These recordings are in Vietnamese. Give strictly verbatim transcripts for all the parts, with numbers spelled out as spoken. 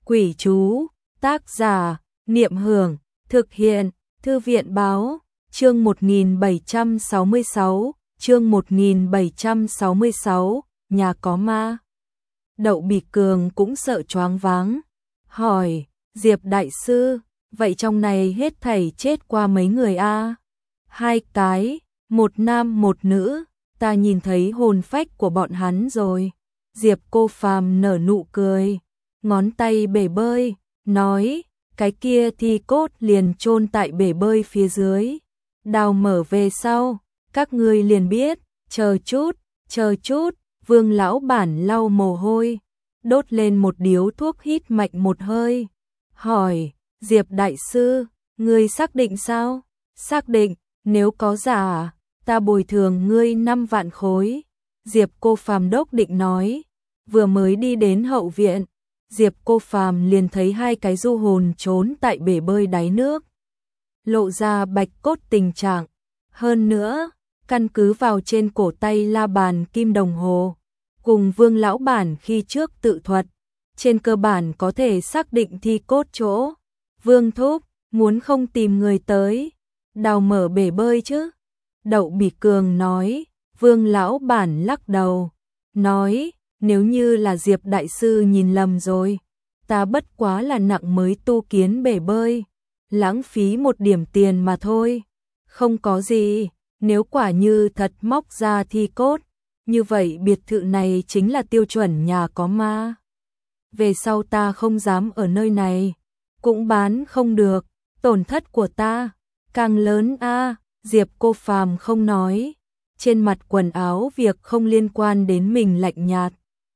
Quỷ chú, tác giả, Niệm Hưởng, thực hiện, Thư viện báo, chương một nghìn bảy trăm sáu mươi sáu, chương một nghìn bảy trăm sáu mươi sáu, nhà có ma. Đậu Bỉ Cường cũng sợ choáng váng, hỏi, Diệp đại sư, vậy trong này hết thảy chết qua mấy người a? Hai cái, một nam một nữ, ta nhìn thấy hồn phách của bọn hắn rồi. Diệp Cô Phàm nở nụ cười, ngón tay bể bơi, nói, cái kia thì cốt liền chôn tại bể bơi phía dưới. Đào mở về sau, các ngươi liền biết, chờ chút, chờ chút, Vương lão bản lau mồ hôi, đốt lên một điếu thuốc hít mạnh một hơi, hỏi, Diệp đại sư, ngươi xác định sao? Xác định, nếu có giả, ta bồi thường ngươi năm vạn khối. Diệp Cô Phàm đốc định nói, vừa mới đi đến hậu viện, Diệp Cô Phàm liền thấy hai cái du hồn trốn tại bể bơi đáy nước, lộ ra bạch cốt tình trạng. Hơn nữa, căn cứ vào trên cổ tay la bàn kim đồng hồ, cùng Vương lão bản khi trước tự thuật, trên cơ bản có thể xác định thi cốt chỗ. Vương thúc, muốn không tìm người tới, đào mở bể bơi chứ? Đậu Bỉ Cường nói. Vương lão bản lắc đầu, nói, nếu như là Diệp đại sư nhìn lầm rồi, ta bất quá là nặng mới tu kiến bể bơi, lãng phí một điểm tiền mà thôi, không có gì. Nếu quả như thật móc ra thi cốt, như vậy biệt thự này chính là tiêu chuẩn nhà có ma. Về sau ta không dám ở nơi này, cũng bán không được, tổn thất của ta càng lớn a. Diệp Cô Phàm không nói, trên mặt quần áo việc không liên quan đến mình lạnh nhạt.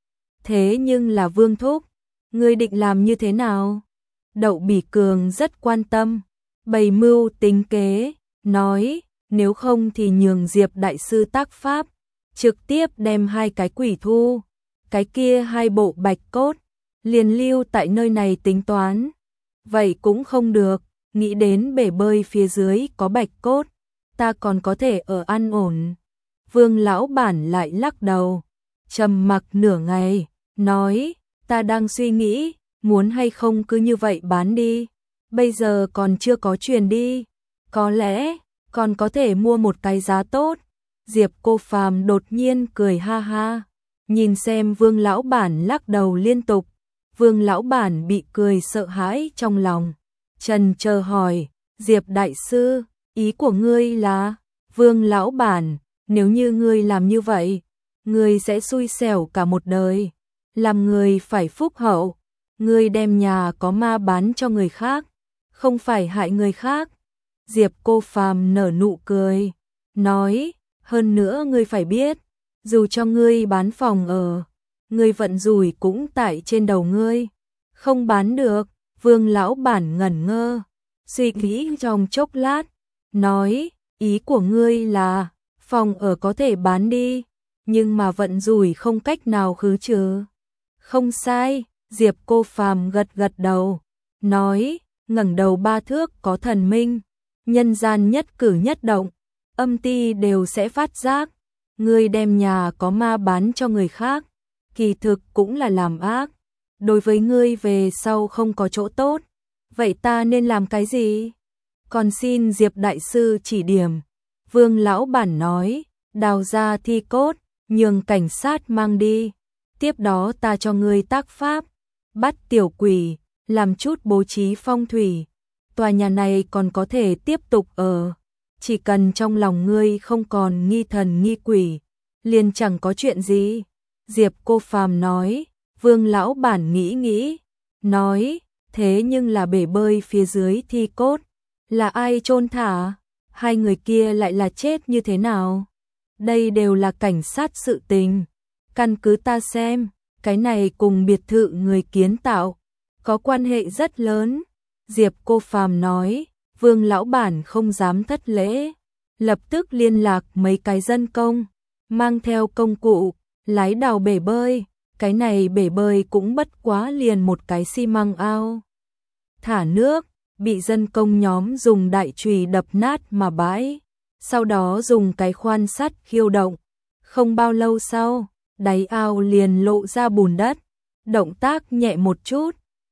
Thế nhưng là Vương thúc, ngươi định làm như thế nào? Đậu Bỉ Cường rất quan tâm, bày mưu tính kế, nói, nếu không thì nhường Diệp đại sư tác pháp, trực tiếp đem hai cái quỷ thu, cái kia hai bộ bạch cốt, liền lưu tại nơi này tính toán. Vậy cũng không được, nghĩ đến bể bơi phía dưới có bạch cốt, ta còn có thể ở an ổn. Vương lão bản lại lắc đầu, trầm mặc nửa ngày, nói, ta đang suy nghĩ, muốn hay không cứ như vậy bán đi, bây giờ còn chưa có truyền đi, có lẽ còn có thể mua một cái giá tốt. Diệp Cô Phàm đột nhiên cười ha ha, nhìn xem Vương lão bản lắc đầu liên tục. Vương lão bản bị cười sợ hãi trong lòng, trần chờ hỏi, Diệp đại sư, ý của ngươi là? Vương lão bản, nếu như ngươi làm như vậy, ngươi sẽ xui xẻo cả một đời, làm người phải phúc hậu. Ngươi đem nhà có ma bán cho người khác, không phải hại người khác. Diệp Cô Phàm nở nụ cười, nói, hơn nữa ngươi phải biết, dù cho ngươi bán phòng ở, ngươi vận rủi cũng tại trên đầu ngươi, không bán được. Vương lão bản ngẩn ngơ, suy nghĩ trong chốc lát, nói, ý của ngươi là, phòng ở có thể bán đi, nhưng mà vận rủi không cách nào khứ trừ. Không sai. Diệp Cô Phàm gật gật đầu, nói, ngẩng đầu ba thước có thần minh, nhân gian nhất cử nhất động, âm ti đều sẽ phát giác. Ngươi đem nhà có ma bán cho người khác, kỳ thực cũng là làm ác, đối với ngươi về sau không có chỗ tốt. Vậy ta nên làm cái gì? Còn xin Diệp đại sư chỉ điểm. Vương lão bản nói, đào ra thi cốt, nhường cảnh sát mang đi, tiếp đó ta cho ngươi tác pháp, bắt tiểu quỷ, làm chút bố trí phong thủy, tòa nhà này còn có thể tiếp tục ở. Chỉ cần trong lòng ngươi không còn nghi thần nghi quỷ, liền chẳng có chuyện gì. Diệp Cô Phàm nói. Vương lão bản nghĩ nghĩ, nói, thế nhưng là bể bơi phía dưới thi cốt, là ai chôn thả? Hai người kia lại là chết như thế nào? Đây đều là cảnh sát sự tình, căn cứ ta xem, cái này cùng biệt thự người kiến tạo có quan hệ rất lớn. Diệp Cô Phàm nói. Vương lão bản không dám thất lễ, lập tức liên lạc mấy cái dân công, mang theo công cụ, lái đào bể bơi. Cái này bể bơi cũng bất quá liền một cái xi măng ao, thả nước, bị dân công nhóm dùng đại chùy đập nát mà bãi, sau đó dùng cái khoan sắt khiêu động. Không bao lâu sau, đáy ao liền lộ ra bùn đất, động tác nhẹ một chút,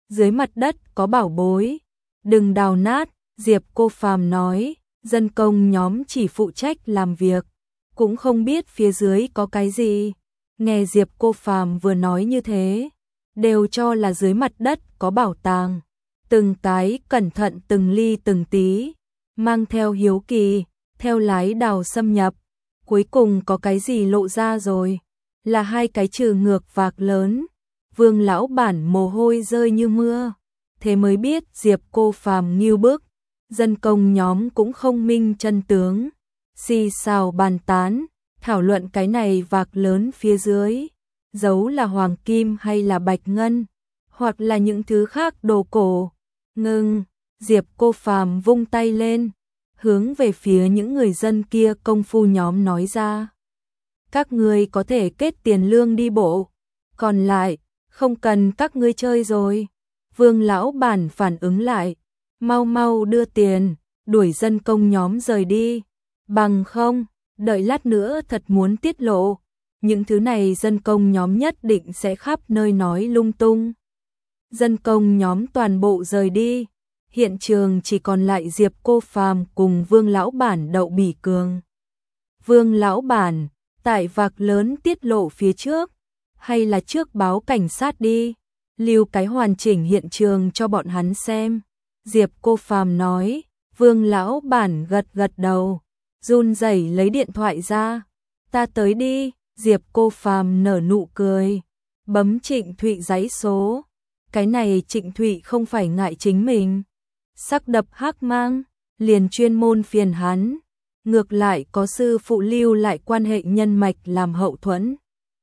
dưới mặt đất có bảo bối, đừng đào nát, Diệp Cô Phàm nói, dân công nhóm chỉ phụ trách làm việc, cũng không biết phía dưới có cái gì. Nghe Diệp Cô Phàm vừa nói như thế, đều cho là dưới mặt đất có bảo tàng, từng cái cẩn thận từng ly từng tí, mang theo hiếu kỳ, theo lái đào xâm nhập, cuối cùng có cái gì lộ ra rồi, là hai cái trừ ngược vạc lớn. Vương lão bản mồ hôi rơi như mưa, thế mới biết Diệp Cô Phàm ngưu bức, dân công nhóm cũng không minh chân tướng, xì xào bàn tán, thảo luận cái này vạc lớn phía dưới, giấu là hoàng kim hay là bạch ngân, hoặc là những thứ khác đồ cổ. Ngưng, Diệp Cô Phàm vung tay lên, hướng về phía những người dân kia công phu nhóm nói ra. Các ngươi có thể kết tiền lương đi bộ, còn lại, không cần các ngươi chơi rồi. Vương lão bản phản ứng lại, mau mau đưa tiền, đuổi dân công nhóm rời đi, bằng không, đợi lát nữa thật muốn tiết lộ, những thứ này dân công nhóm nhất định sẽ khắp nơi nói lung tung. Dân công nhóm toàn bộ rời đi, hiện trường chỉ còn lại Diệp Cô Phàm cùng Vương lão bản Đậu Bỉ Cường. Vương lão bản, tại vạc lớn tiết lộ phía trước, hay là trước báo cảnh sát đi, lưu cái hoàn chỉnh hiện trường cho bọn hắn xem. Diệp Cô Phàm nói, Vương lão bản gật gật đầu, run rẩy lấy điện thoại ra, ta tới đi. Diệp Cô Phàm nở nụ cười, bấm Trịnh Thụy giấy số, cái này Trịnh Thụy không phải ngại chính mình, sắc đập hắc mang, liền chuyên môn phiền hắn, ngược lại có sư phụ lưu lại quan hệ nhân mạch làm hậu thuẫn.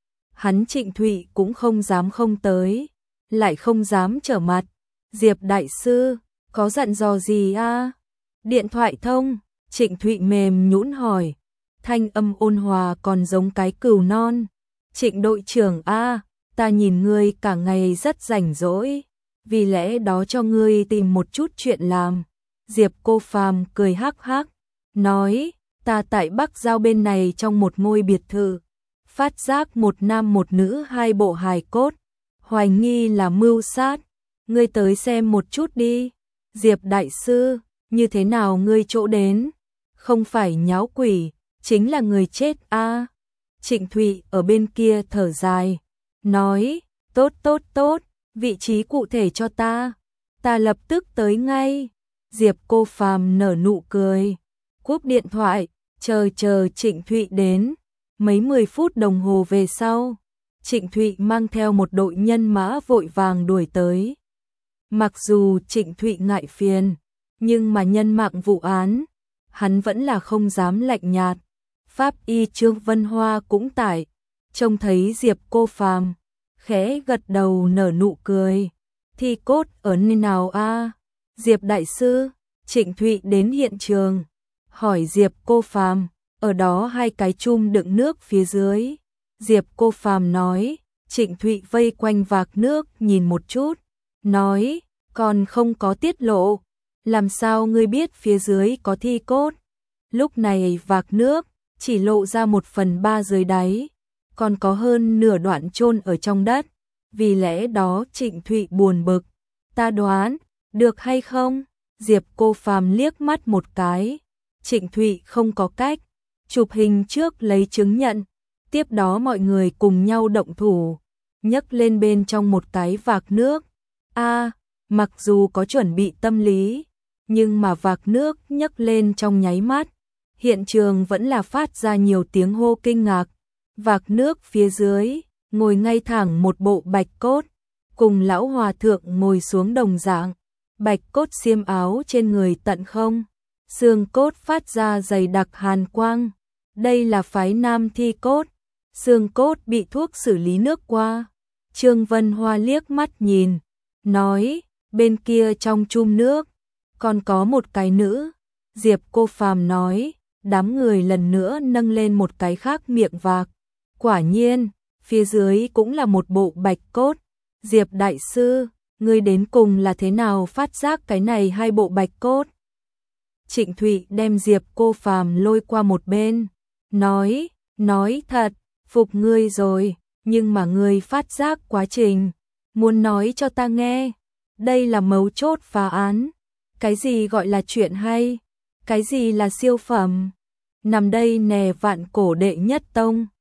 Hắn Trịnh Thụy cũng không dám không tới, lại không dám trở mặt. Diệp đại sư, có dặn dò gì a? À? Điện thoại thông, Trịnh Thụy mềm nhũn hỏi, thanh âm ôn hòa còn giống cái cừu non. Trịnh đội trưởng a, à, ta nhìn ngươi cả ngày rất rảnh rỗi, vì lẽ đó cho ngươi tìm một chút chuyện làm. Diệp Cô Phàm cười hắc hắc, nói, ta tại Bắc Giao bên này trong một ngôi biệt thự, phát giác một nam một nữ hai bộ hài cốt, hoài nghi là mưu sát, ngươi tới xem một chút đi. Diệp đại sư, như thế nào ngươi chỗ đến? Không phải nháo quỷ, chính là người chết a. À? Trịnh Thụy ở bên kia thở dài, nói, tốt tốt tốt, vị trí cụ thể cho ta, ta lập tức tới ngay. Diệp Cô Phàm nở nụ cười, cúp điện thoại, chờ chờ Trịnh Thụy đến. Mấy mười phút đồng hồ về sau, Trịnh Thụy mang theo một đội nhân mã vội vàng đuổi tới. Mặc dù Trịnh Thụy ngại phiền, nhưng mà nhân mạng vụ án, hắn vẫn là không dám lạnh nhạt. Pháp y Trương Vân Hoa cũng tại, trông thấy Diệp Cô Phàm, khẽ gật đầu nở nụ cười. Thi cốt ở nơi nào a? À? Diệp đại sư, Trịnh Thụy đến hiện trường, hỏi Diệp Cô Phàm, ở đó hai cái chum đựng nước phía dưới. Diệp Cô Phàm nói, Trịnh Thụy vây quanh vạc nước nhìn một chút, nói, còn không có tiết lộ, làm sao ngươi biết phía dưới có thi cốt? Lúc này vạc nước chỉ lộ ra một phần ba dưới đáy, còn có hơn nửa đoạn chôn ở trong đất, vì lẽ đó Trịnh Thụy buồn bực, ta đoán, được hay không? Diệp Cô Phàm liếc mắt một cái, Trịnh Thụy không có cách, chụp hình trước lấy chứng nhận, tiếp đó mọi người cùng nhau động thủ, nhấc lên bên trong một cái vạc nước. A, à, mặc dù có chuẩn bị tâm lý, nhưng mà vạc nước nhấc lên trong nháy mắt, hiện trường vẫn là phát ra nhiều tiếng hô kinh ngạc. Vạc nước phía dưới, ngồi ngay thẳng một bộ bạch cốt, cùng lão hòa thượng ngồi xuống đồng dạng, bạch cốt xiêm áo trên người tận không, xương cốt phát ra dày đặc hàn quang. Đây là phái nam thi cốt, xương cốt bị thuốc xử lý nước qua. Trương Vân Hoa liếc mắt nhìn, nói, bên kia trong chum nước, còn có một cái nữ. Diệp Cô Phàm nói, đám người lần nữa nâng lên một cái khác miệng vạc. Quả nhiên, phía dưới cũng là một bộ bạch cốt. Diệp đại sư, ngươi đến cùng là thế nào phát giác cái này hai bộ bạch cốt? Trịnh Thụy đem Diệp Cô Phàm lôi qua một bên, nói, nói thật, phục ngươi rồi, nhưng mà ngươi phát giác quá trình, muốn nói cho ta nghe. Đây là mấu chốt phá án. Cái gì gọi là chuyện hay? Cái gì là siêu phẩm? Nằm đây nè vạn cổ đệ nhất tông.